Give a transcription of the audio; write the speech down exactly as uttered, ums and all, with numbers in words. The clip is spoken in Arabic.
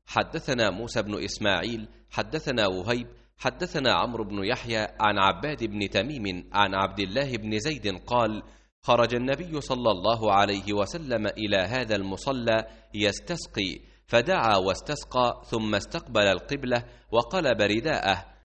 حدثنا موسى بن إسماعيل حدثنا وهيب حدثنا عمرو بن يحيى عن عباد بن تميم عن عبد الله بن زيد قال: خرج النبي صلى الله عليه وسلم إلى هذا المصلى يستسقي، فدعا واستسقى، ثم استقبل القبلة وقلب رداءه،